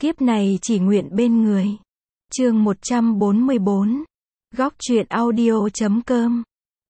Kiếp này chỉ nguyện bên người. Chương 144. Góc truyện audio.com.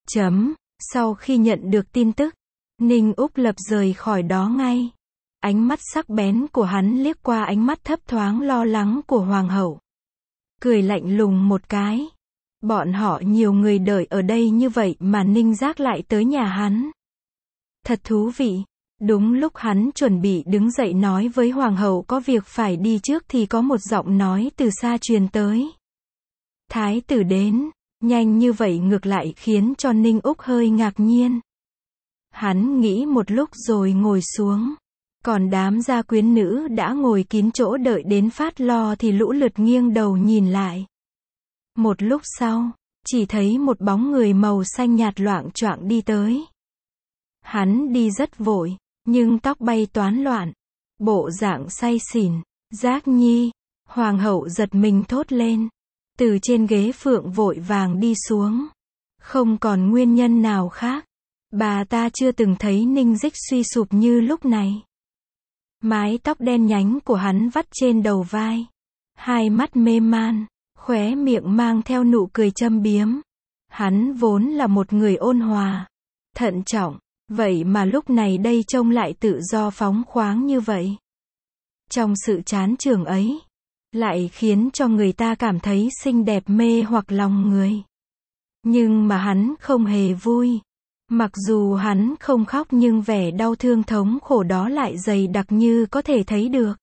Sau khi nhận được tin tức, Ninh Úc lập rời khỏi đó ngay. Ánh mắt sắc bén của hắn liếc qua ánh mắt thấp thoáng lo lắng của hoàng hậu. Cười lạnh lùng một cái. Bọn họ nhiều người đợi ở đây như vậy mà Ninh Giác lại tới nhà hắn. Thật thú vị. Đúng lúc hắn chuẩn bị đứng dậy nói với hoàng hậu có việc phải đi trước thì có một giọng nói từ xa truyền tới. Thái tử đến, nhanh như vậy ngược lại khiến cho Ninh Úc hơi ngạc nhiên. Hắn nghĩ một lúc rồi ngồi xuống. Còn đám gia quyến nữ đã ngồi kín chỗ đợi đến phát lo thì lũ lượt nghiêng đầu nhìn lại. Một lúc sau, chỉ thấy một bóng người màu xanh nhạt loạng choạng đi tới. Hắn đi rất vội, nhưng tóc bay toán loạn, bộ dạng say xỉn. Giác Nhi, hoàng hậu giật mình thốt lên, từ trên ghế phượng vội vàng đi xuống. Không còn nguyên nhân nào khác, bà ta chưa từng thấy Ninh Dích suy sụp như lúc này. Mái tóc đen nhánh của hắn vắt trên đầu vai, hai mắt mê man, khóe miệng mang theo nụ cười châm biếm. Hắn vốn là một người ôn hòa, thận trọng, vậy mà lúc này đây trông lại tự do phóng khoáng như vậy. Trong sự chán chường ấy, lại khiến cho người ta cảm thấy xinh đẹp mê hoặc lòng người. Nhưng mà hắn không hề vui. Mặc dù hắn không khóc nhưng vẻ đau thương thống khổ đó lại dày đặc như có thể thấy được.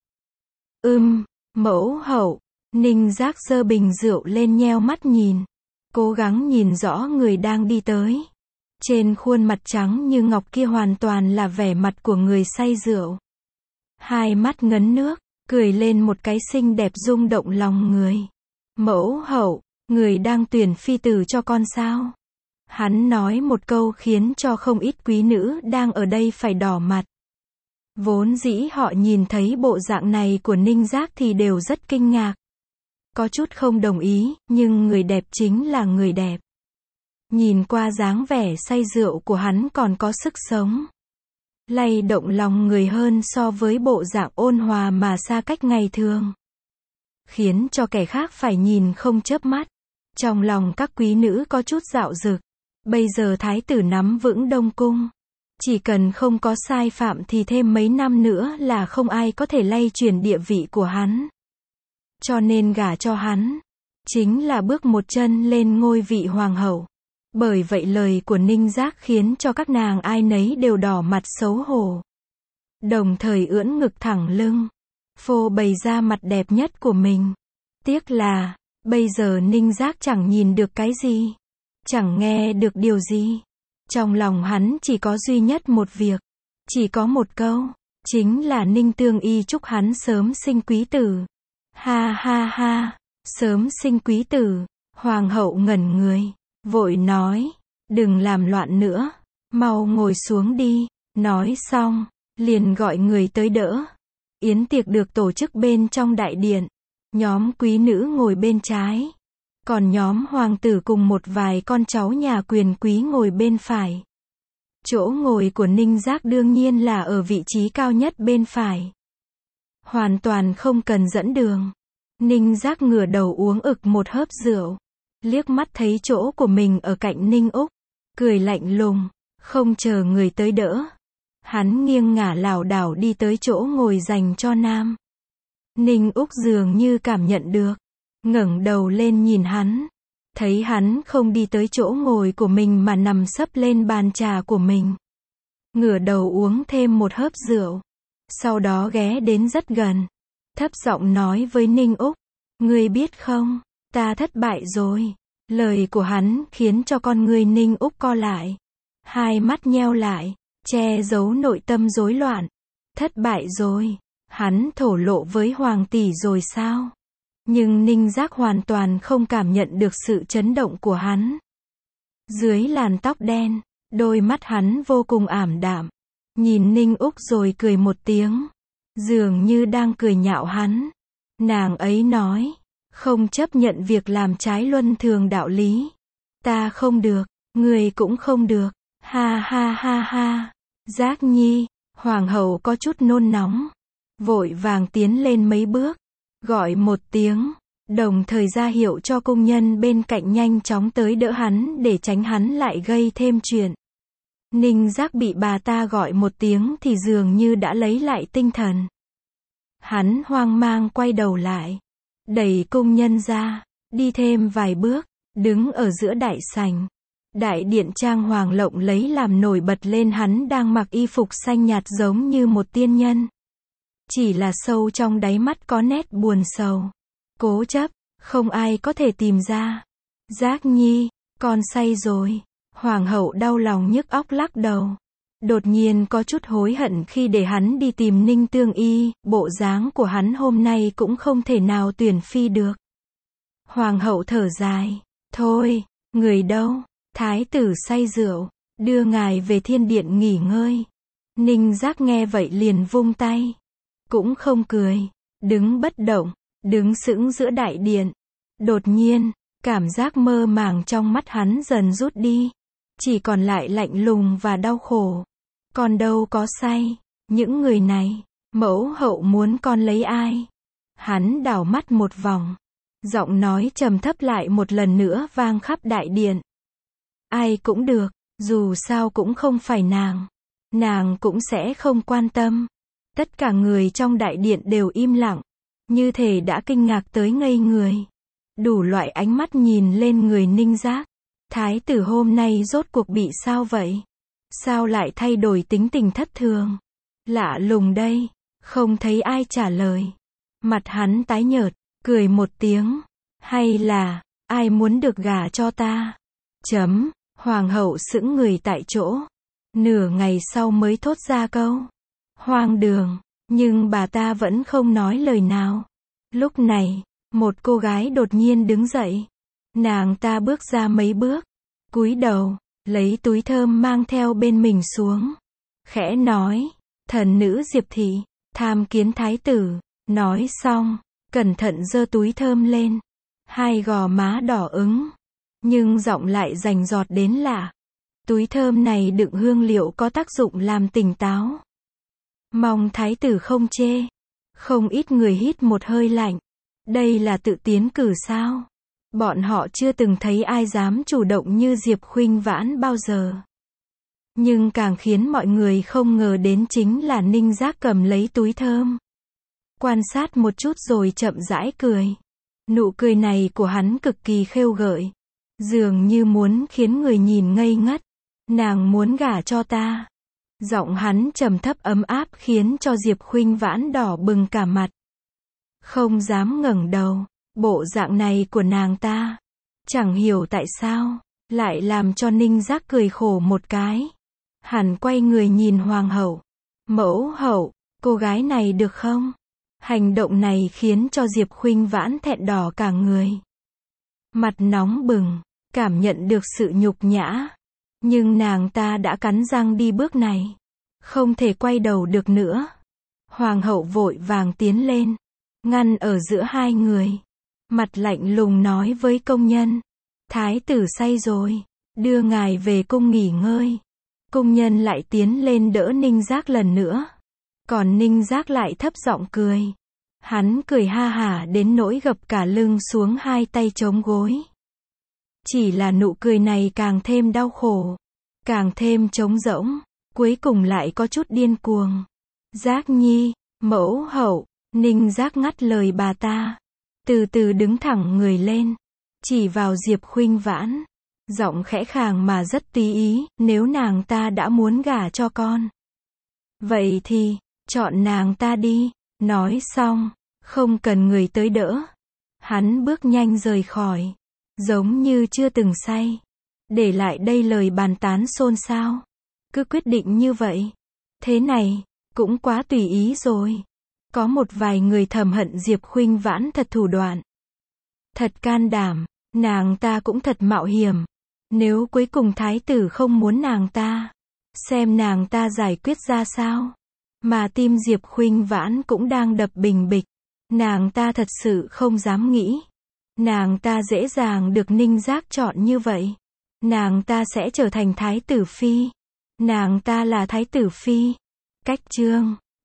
Mẫu hậu. Ninh Giác giơ bình rượu lên nheo mắt nhìn, cố gắng nhìn rõ người đang đi tới. Trên khuôn mặt trắng như ngọc kia hoàn toàn là vẻ mặt của người say rượu. Hai mắt ngấn nước, cười lên một cái xinh đẹp rung động lòng người. Mẫu hậu, người đang tuyển phi tử cho con sao? Hắn nói một câu khiến cho không ít quý nữ đang ở đây phải đỏ mặt. Vốn dĩ họ nhìn thấy bộ dạng này của Ninh Giác thì đều rất kinh ngạc. Có chút không đồng ý, nhưng người đẹp chính là người đẹp. Nhìn qua dáng vẻ say rượu của hắn còn có sức sống, lay động lòng người hơn so với bộ dạng ôn hòa mà xa cách ngày thường. Khiến cho kẻ khác phải nhìn không chớp mắt. Trong lòng các quý nữ có chút dạo dực. Bây giờ thái tử nắm vững Đông Cung. Chỉ cần không có sai phạm thì thêm mấy năm nữa là không ai có thể lay chuyển địa vị của hắn. Cho nên gả cho hắn, chính là bước một chân lên ngôi vị hoàng hậu. Bởi vậy lời của Ninh Giác khiến cho các nàng ai nấy đều đỏ mặt xấu hổ. Đồng thời ưỡn ngực thẳng lưng, phô bày ra mặt đẹp nhất của mình. Tiếc là, bây giờ Ninh Giác chẳng nhìn được cái gì, chẳng nghe được điều gì. Trong lòng hắn chỉ có duy nhất một việc, chỉ có một câu, chính là Ninh Tương Y chúc hắn sớm sinh quý tử. Ha ha ha, sớm sinh quý tử. Hoàng hậu ngẩn người, vội nói, đừng làm loạn nữa, mau ngồi xuống đi. Nói xong, liền gọi người tới đỡ. Yến tiệc được tổ chức bên trong đại điện. Nhóm quý nữ ngồi bên trái, còn nhóm hoàng tử cùng một vài con cháu nhà quyền quý ngồi bên phải. Chỗ ngồi của Ninh Giác đương nhiên là ở vị trí cao nhất bên phải. Hoàn toàn không cần dẫn đường. Ninh Giác ngửa đầu uống ực một hớp rượu, liếc mắt thấy chỗ của mình ở cạnh Ninh Úc, cười lạnh lùng, không chờ người tới đỡ. Hắn nghiêng ngả lảo đảo đi tới chỗ ngồi dành cho nam. Ninh Úc dường như cảm nhận được, ngẩng đầu lên nhìn hắn, thấy hắn không đi tới chỗ ngồi của mình mà nằm sấp lên bàn trà của mình. Ngửa đầu uống thêm một hớp rượu, sau đó ghé đến rất gần, thấp giọng nói với Ninh Úc, ngươi biết không, ta thất bại rồi. Lời của hắn khiến cho con người Ninh Úc co lại, hai mắt nheo lại, che giấu nội tâm rối loạn. Thất bại rồi, hắn thổ lộ với hoàng tỷ rồi sao? Nhưng Ninh Giác hoàn toàn không cảm nhận được sự chấn động của hắn. Dưới làn tóc đen, đôi mắt hắn vô cùng ảm đạm, nhìn Ninh Úc rồi cười một tiếng, dường như đang cười nhạo hắn. Nàng ấy nói, không chấp nhận việc làm trái luân thường đạo lý. Ta không được, người cũng không được. Ha ha ha ha. Giác Nhi, hoàng hậu có chút nôn nóng, vội vàng tiến lên mấy bước, gọi một tiếng, đồng thời ra hiệu cho công nhân bên cạnh nhanh chóng tới đỡ hắn để tránh hắn lại gây thêm chuyện. Ninh Giác bị bà ta gọi một tiếng thì dường như đã lấy lại tinh thần. Hắn hoang mang quay đầu lại, đẩy công nhân ra, đi thêm vài bước, đứng ở giữa đại sảnh. Đại điện trang hoàng lộng lẫy làm nổi bật lên hắn đang mặc y phục xanh nhạt giống như một tiên nhân. Chỉ là sâu trong đáy mắt có nét buồn sầu. Cố chấp, không ai có thể tìm ra. Giác Nhi, con say rồi. Hoàng hậu đau lòng nhức óc lắc đầu. Đột nhiên có chút hối hận khi để hắn đi tìm Ninh Tương Y, bộ dáng của hắn hôm nay cũng không thể nào tuyển phi được. Hoàng hậu thở dài. Thôi, người đâu? Thái tử say rượu, đưa ngài về thiên điện nghỉ ngơi. Ninh Giác nghe vậy liền vung tay. Cũng không cười, đứng bất động, đứng sững giữa đại điện. Đột nhiên, cảm giác mơ màng trong mắt hắn dần rút đi. Chỉ còn lại lạnh lùng và đau khổ. Con đâu có say, những người này, mẫu hậu muốn con lấy ai? Hắn đảo mắt một vòng. Giọng nói trầm thấp lại một lần nữa vang khắp đại điện. Ai cũng được, dù sao cũng không phải nàng. Nàng cũng sẽ không quan tâm. Tất cả người trong đại điện đều im lặng, như thể đã kinh ngạc tới ngây người. Đủ loại ánh mắt nhìn lên người Ninh Giác. Thái tử hôm nay rốt cuộc bị sao vậy? Sao lại thay đổi tính tình thất thường? Lạ lùng đây. Không thấy ai trả lời. Mặt hắn tái nhợt, cười một tiếng. Hay là, ai muốn được gả cho ta? Hoàng hậu sững người tại chỗ. Nửa ngày sau mới thốt ra câu. Hoang đường. Nhưng bà ta vẫn không nói lời nào. Lúc này, một cô gái đột nhiên đứng dậy. Nàng ta bước ra mấy bước, cúi đầu, lấy túi thơm mang theo bên mình xuống. Khẽ nói, thần nữ Diệp Thị, tham kiến thái tử. Nói xong, cẩn thận giơ túi thơm lên. Hai gò má đỏ ửng, nhưng giọng lại rành rọt đến lạ. Túi thơm này đựng hương liệu có tác dụng làm tỉnh táo. Mong thái tử không chê. Không ít người hít một hơi lạnh. Đây là tự tiến cử sao? Bọn họ chưa từng thấy ai dám chủ động như Diệp Khuynh Vãn bao giờ. Nhưng càng khiến mọi người không ngờ đến chính là Ninh Giác cầm lấy túi thơm. Quan sát một chút rồi chậm rãi cười. Nụ cười này của hắn cực kỳ khêu gợi. Dường như muốn khiến người nhìn ngây ngất. Nàng muốn gả cho ta. Giọng hắn trầm thấp ấm áp khiến cho Diệp Khuynh Vãn đỏ bừng cả mặt. Không dám ngẩng đầu. Bộ dạng này của nàng ta, chẳng hiểu tại sao, lại làm cho Ninh Giác cười khổ một cái. Hắn quay người nhìn hoàng hậu. Mẫu hậu, cô gái này được không? Hành động này khiến cho Diệp Khuynh Vãn thẹn đỏ cả người. Mặt nóng bừng, cảm nhận được sự nhục nhã. Nhưng nàng ta đã cắn răng đi bước này. Không thể quay đầu được nữa. Hoàng hậu vội vàng tiến lên, ngăn ở giữa hai người. Mặt lạnh lùng nói với công nhân. Thái tử say rồi, đưa ngài về cung nghỉ ngơi. Công nhân lại tiến lên đỡ Ninh Giác lần nữa. Còn Ninh Giác lại thấp giọng cười. Hắn cười ha hả đến nỗi gập cả lưng xuống, hai tay chống gối. Chỉ là nụ cười này càng thêm đau khổ, càng thêm trống rỗng, cuối cùng lại có chút điên cuồng. Giác Nhi, mẫu hậu. Ninh Giác ngắt lời bà ta. Từ từ đứng thẳng người lên, chỉ vào Diệp Khuynh Vãn. Giọng khẽ khàng mà rất tùy ý, nếu nàng ta đã muốn gả cho con. Vậy thì, chọn nàng ta đi. Nói xong, không cần người tới đỡ. Hắn bước nhanh rời khỏi, giống như chưa từng say. Để lại đây lời bàn tán xôn xao. Cứ quyết định như vậy. Thế này, cũng quá tùy ý rồi. Có một vài người thầm hận Diệp Khuynh Vãn thật thủ đoạn. Thật can đảm, nàng ta cũng thật mạo hiểm. Nếu cuối cùng thái tử không muốn nàng ta, xem nàng ta giải quyết ra sao. Mà tim Diệp Khuynh Vãn cũng đang đập bình bịch. Nàng ta thật sự không dám nghĩ. Nàng ta dễ dàng được Ninh Giác chọn như vậy. Nàng ta sẽ trở thành thái tử phi. Nàng ta là thái tử phi. Cách chương